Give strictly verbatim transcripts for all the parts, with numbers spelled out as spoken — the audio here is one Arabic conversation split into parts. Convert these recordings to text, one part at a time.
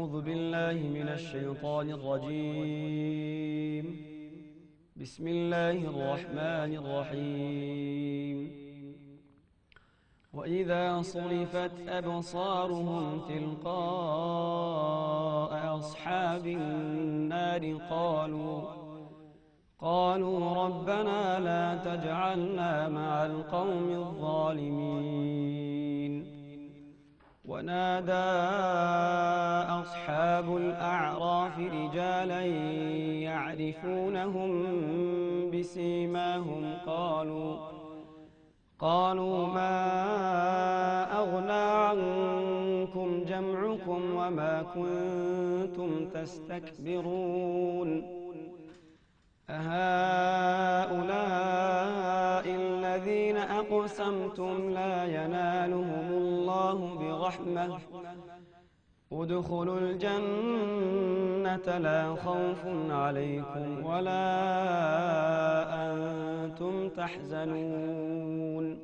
أعوذ بالله من الشيطان الرجيم. بسم الله الرحمن الرحيم. وإذا صرفت أبصارهم تلقاء أصحاب النار قالوا قالوا ربنا لا تجعلنا مع القوم الظالمين. ونادى أصحاب الأعراف رجالا يعرفونهم بسيماهم قالوا قالوا ما أغنى عنكم جمعكم وما كنتم تستكبرون أهؤلاء الذين أقسمتم لا ينالهم الله برحمة ادخلوا الجنة لا خوف عليكم ولا أنتم تحزنون.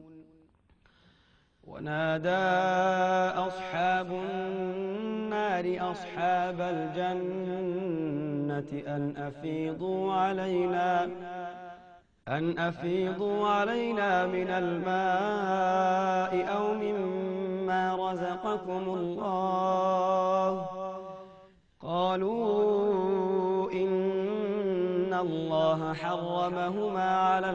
ونادى أصحاب النار أصحاب الجنة أن أفيضوا علينا أن أفيضوا علينا من الماء أو مما رزقكم الله. قالوا إن الله حرمهما على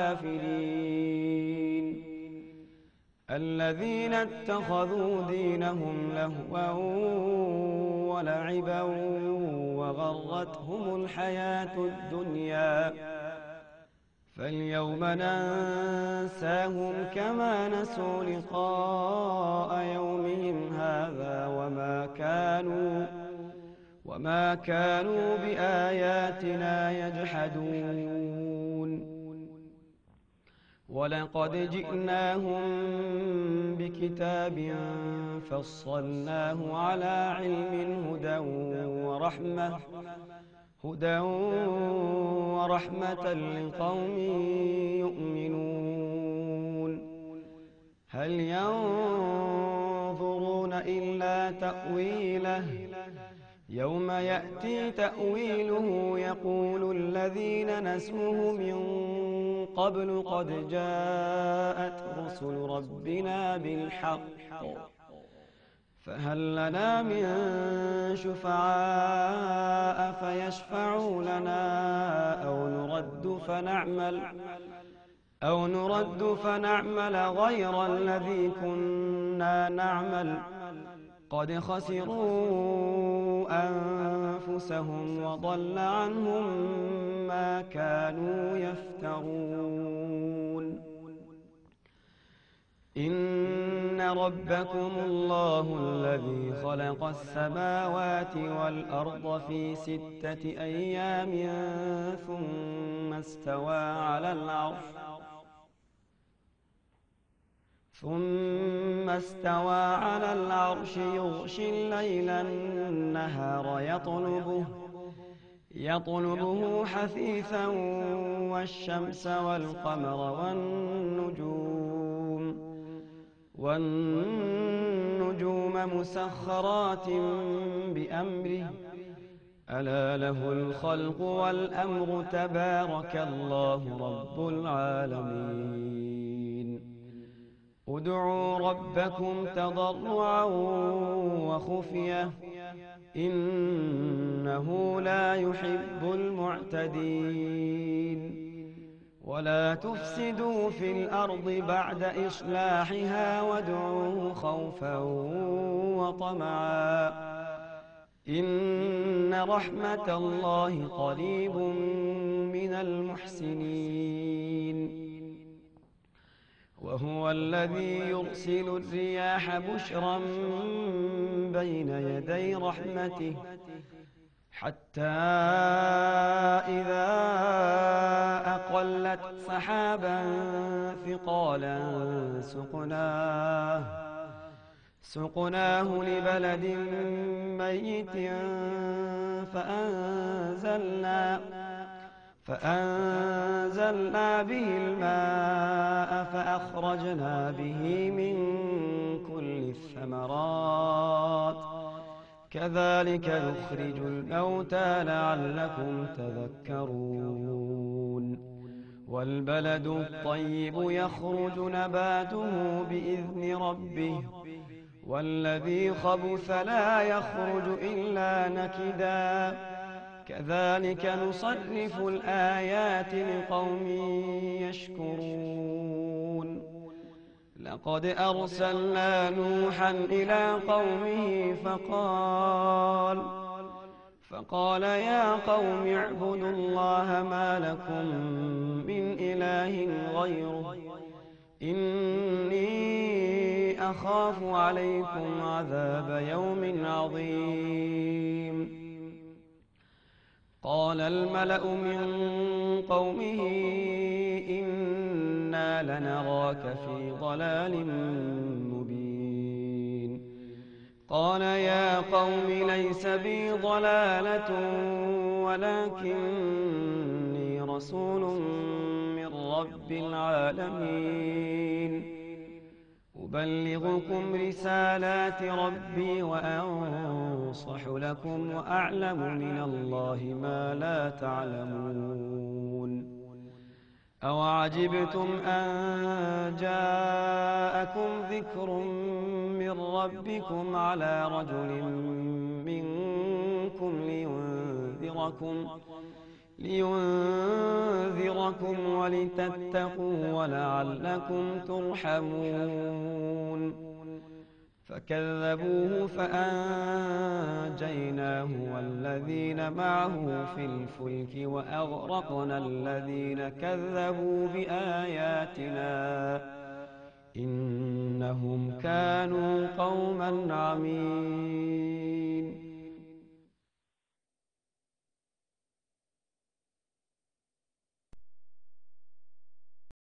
الكافرين الذين اتخذوا دينهم لهوا ولعبا وغرتهم الحياة الدنيا فاليوم ننساهم كما نسوا لقاء يومهم هذا وما كانوا وما كانوا بآياتنا يجحدون. ولقد جئناهم بكتاب فصلناه على علم هدى ورحمة هدى ورحمة لقوم يؤمنون. هل ينظرون إلا تأويله يوم يأتي تأويله يقول الذين نسوه من قبل قد جاءت رسل ربنا بالحق فهل لنا من شفعاء فيشفعوا لنا أو نرد فنعمل أو نرد فنعمل غير الذي كنا نعمل قد خسروا أنفسهم وضل عنهم ما كانوا يفترون. إن ربكم الله الذي خلق السماوات والأرض في ستة أيام ثم استوى على العرش ثم استوى على العرش يغشي الليل النهار يطلبه يطلبه حثيثا والشمس والقمر والنجوم والنجوم مسخرات بأمره ألا له الخلق والأمر تبارك الله رب العالمين. ادعوا ربكم تضرعا وخفية إنه لا يحب المعتدين. ولا تفسدوا في الأرض بعد إصلاحها وادعوه خوفا وطمعا إن رحمة الله قريب من المحسنين. وهو الذي يرسل الرياح بشرا بين يدي رحمته حتى إذا أقلت سحابا ثقالا سقناه سقناه لبلد ميت فأنزلنا فأنزلنا به الماء فأخرجنا به من كل الثمرات كذلك نخرج الموتى لعلكم تذكرون والبلد الطيب يخرج نباته بإذن ربه والذي خبث لا يخرج إلا نكدا كذلك نصرف الآيات لقوم يشكرون لقد أرسلنا نوحا إلى قومه فقال فقال يا قوم اعبدوا الله ما لكم من إله غيره إني أخاف عليكم عذاب يوم عظيم قال الملأ من قومه إنا لنراك في ضلال مبين قال يا قوم ليس بي ضلالة ولكني رسول من رب العالمين أبلغكم رسالات ربي وأنصح لكم وأعلم من الله ما لا تعلمون أوعجبتم أن جاءكم ذكر من ربكم على رجل منكم لينذركم لينذركم ولتتقوا ولعلكم ترحمون فكذبوه فأنجيناه والذين معه في الفلك وأغرقنا الذين كذبوا بآياتنا إنهم كانوا قوما عمين